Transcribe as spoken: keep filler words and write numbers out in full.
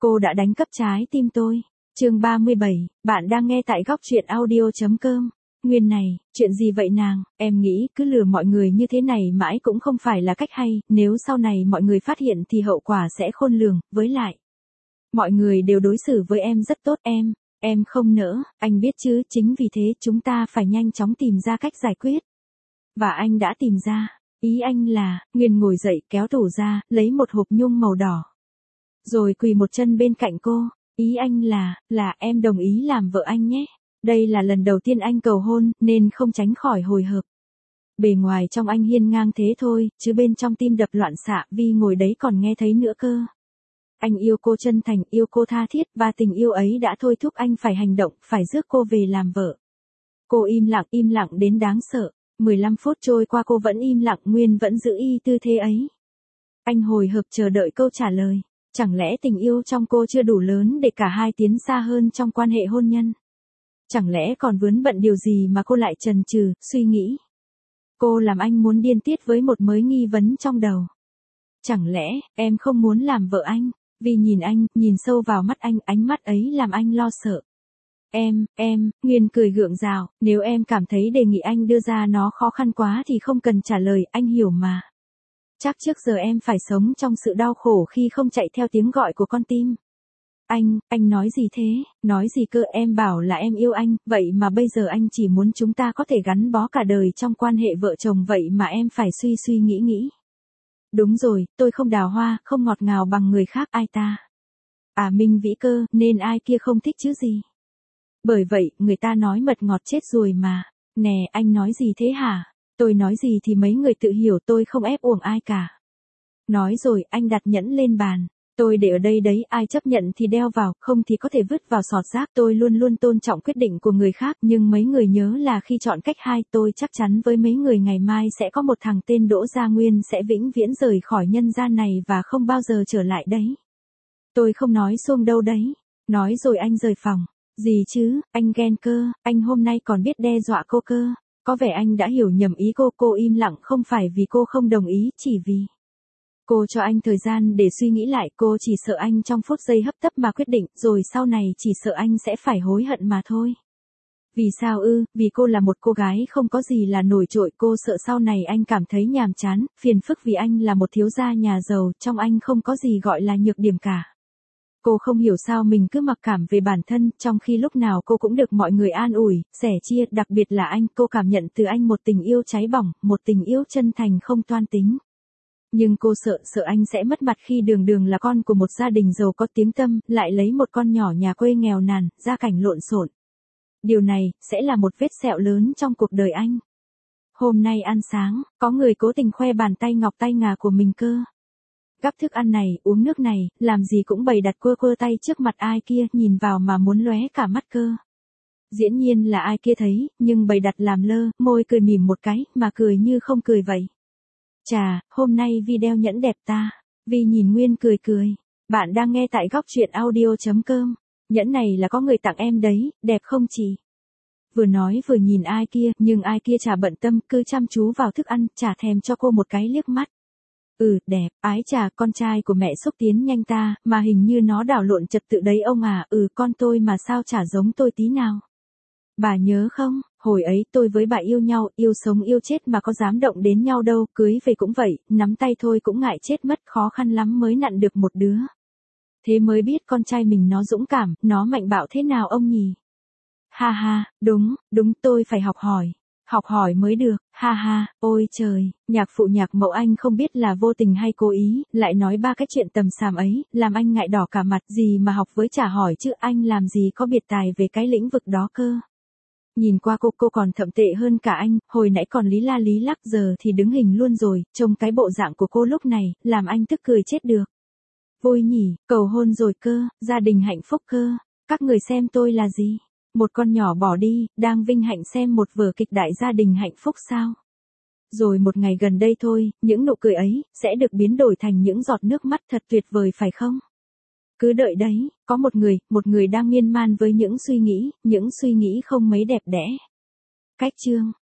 Cô đã đánh cắp trái tim tôi. Chương ba mươi bảy, bạn đang nghe tại góc truyện audio chấm com. Nguyên này, chuyện gì vậy nàng, em nghĩ cứ lừa mọi người như thế này mãi cũng không phải là cách hay, nếu sau này mọi người phát hiện thì hậu quả sẽ khôn lường, với lại. Mọi người đều đối xử với em rất tốt em, em không nỡ, anh biết chứ, chính vì thế chúng ta phải nhanh chóng tìm ra cách giải quyết. Và anh đã tìm ra, ý anh là, Nguyên ngồi dậy kéo tủ ra, lấy một hộp nhung màu đỏ. Rồi quỳ một chân bên cạnh cô, ý anh là, là em đồng ý làm vợ anh nhé. Đây là lần đầu tiên anh cầu hôn, nên không tránh khỏi hồi hộp. Bề ngoài trong anh hiên ngang thế thôi, chứ bên trong tim đập loạn xạ, vì ngồi đấy còn nghe thấy nữa cơ. Anh yêu cô chân thành, yêu cô tha thiết, và tình yêu ấy đã thôi thúc anh phải hành động, phải rước cô về làm vợ. Cô im lặng, im lặng đến đáng sợ. mười lăm phút trôi qua cô vẫn im lặng, Nguyên vẫn giữ y tư thế ấy. Anh hồi hộp chờ đợi câu trả lời. Chẳng lẽ tình yêu trong cô chưa đủ lớn để cả hai tiến xa hơn trong quan hệ hôn nhân? Chẳng lẽ còn vướng bận điều gì mà cô lại chần chừ, suy nghĩ? Cô làm anh muốn điên tiết với một mớ nghi vấn trong đầu. Chẳng lẽ, em không muốn làm vợ anh? Vì nhìn anh, nhìn sâu vào mắt anh, ánh mắt ấy làm anh lo sợ. Em, em, Nguyên cười gượng gạo, nếu em cảm thấy đề nghị anh đưa ra nó khó khăn quá thì không cần trả lời, anh hiểu mà. Chắc trước giờ em phải sống trong sự đau khổ khi không chạy theo tiếng gọi của con tim. Anh, anh nói gì thế, nói gì cơ, em bảo là em yêu anh, vậy mà bây giờ anh chỉ muốn chúng ta có thể gắn bó cả đời trong quan hệ vợ chồng, vậy mà em phải suy suy nghĩ nghĩ. Đúng rồi, tôi không đào hoa, không ngọt ngào bằng người khác, ai ta? À Minh Vĩ cơ, nên ai kia không thích chứ gì? Bởi vậy, người ta nói mật ngọt chết rồi mà. Nè, anh nói gì thế hả? Tôi nói gì thì mấy người tự hiểu, tôi không ép uổng ai cả. Nói rồi, anh đặt nhẫn lên bàn. Tôi để ở đây đấy, ai chấp nhận thì đeo vào, không thì có thể vứt vào sọt rác. Tôi luôn luôn tôn trọng quyết định của người khác, nhưng mấy người nhớ là khi chọn cách hai, tôi chắc chắn với mấy người ngày mai sẽ có một thằng tên Đỗ Gia Nguyên sẽ vĩnh viễn rời khỏi nhân gian này và không bao giờ trở lại đấy. Tôi không nói xuông đâu đấy. Nói rồi anh rời phòng. Gì chứ, anh ghen cơ, anh hôm nay còn biết đe dọa cô cơ. Có vẻ anh đã hiểu nhầm ý cô, cô im lặng không phải vì cô không đồng ý, chỉ vì cô cho anh thời gian để suy nghĩ lại, cô chỉ sợ anh trong phút giây hấp tấp mà quyết định, rồi sau này chỉ sợ anh sẽ phải hối hận mà thôi. Vì sao ư, vì cô là một cô gái không có gì là nổi trội, cô sợ sau này anh cảm thấy nhàm chán, phiền phức vì anh là một thiếu gia nhà giàu, trong anh không có gì gọi là nhược điểm cả. Cô không hiểu sao mình cứ mặc cảm về bản thân, trong khi lúc nào cô cũng được mọi người an ủi, sẻ chia, đặc biệt là anh, cô cảm nhận từ anh một tình yêu cháy bỏng, một tình yêu chân thành không toan tính. Nhưng cô sợ, sợ anh sẽ mất mặt khi đường đường là con của một gia đình giàu có tiếng tăm, lại lấy một con nhỏ nhà quê nghèo nàn, gia cảnh lộn xộn. Điều này, sẽ là một vết sẹo lớn trong cuộc đời anh. Hôm nay ăn sáng, có người cố tình khoe bàn tay ngọc tay ngà của mình cơ. Gắp thức ăn này, uống nước này, làm gì cũng bày đặt quơ quơ tay trước mặt ai kia, nhìn vào mà muốn lóe cả mắt cơ. Dĩ nhiên là ai kia thấy, nhưng bày đặt làm lơ, môi cười mỉm một cái, mà cười như không cười vậy. Chà, hôm nay video nhẫn đẹp ta. Vi nhìn Nguyên cười cười. Bạn đang nghe tại góc truyện audio chấm com. Nhẫn này là có người tặng em đấy, đẹp không chị? Vừa nói vừa nhìn ai kia, nhưng ai kia chả bận tâm, cứ chăm chú vào thức ăn, chả thèm cho cô một cái liếc mắt. Ừ, đẹp, ái chà, con trai của mẹ xúc tiến nhanh ta, mà hình như nó đảo lộn trật tự đấy ông à, ừ con tôi mà sao chả giống tôi tí nào. Bà nhớ không, hồi ấy tôi với bà yêu nhau, yêu sống yêu chết mà có dám động đến nhau đâu, cưới về cũng vậy, nắm tay thôi cũng ngại chết mất, khó khăn lắm mới nặn được một đứa. Thế mới biết con trai mình nó dũng cảm, nó mạnh bạo thế nào ông nhỉ? Ha ha, đúng, đúng tôi phải học hỏi. Học hỏi mới được, ha ha, ôi trời, nhạc phụ nhạc mẫu anh không biết là vô tình hay cố ý, lại nói ba cái chuyện tầm xàm ấy, làm anh ngại đỏ cả mặt, gì mà học với chả hỏi chứ anh làm gì có biệt tài về cái lĩnh vực đó cơ. Nhìn qua cô, cô còn thậm tệ hơn cả anh, hồi nãy còn lý la lý lắc giờ thì đứng hình luôn rồi, trông cái bộ dạng của cô lúc này, làm anh tức cười chết được. Vui nhỉ, cầu hôn rồi cơ, gia đình hạnh phúc cơ, các người xem tôi là gì? Một con nhỏ bỏ đi, đang vinh hạnh xem một vở kịch đại gia đình hạnh phúc sao? Rồi một ngày gần đây thôi, những nụ cười ấy, sẽ được biến đổi thành những giọt nước mắt thật tuyệt vời phải không? Cứ đợi đấy, có một người, một người đang miên man với những suy nghĩ, những suy nghĩ không mấy đẹp đẽ. Cách chương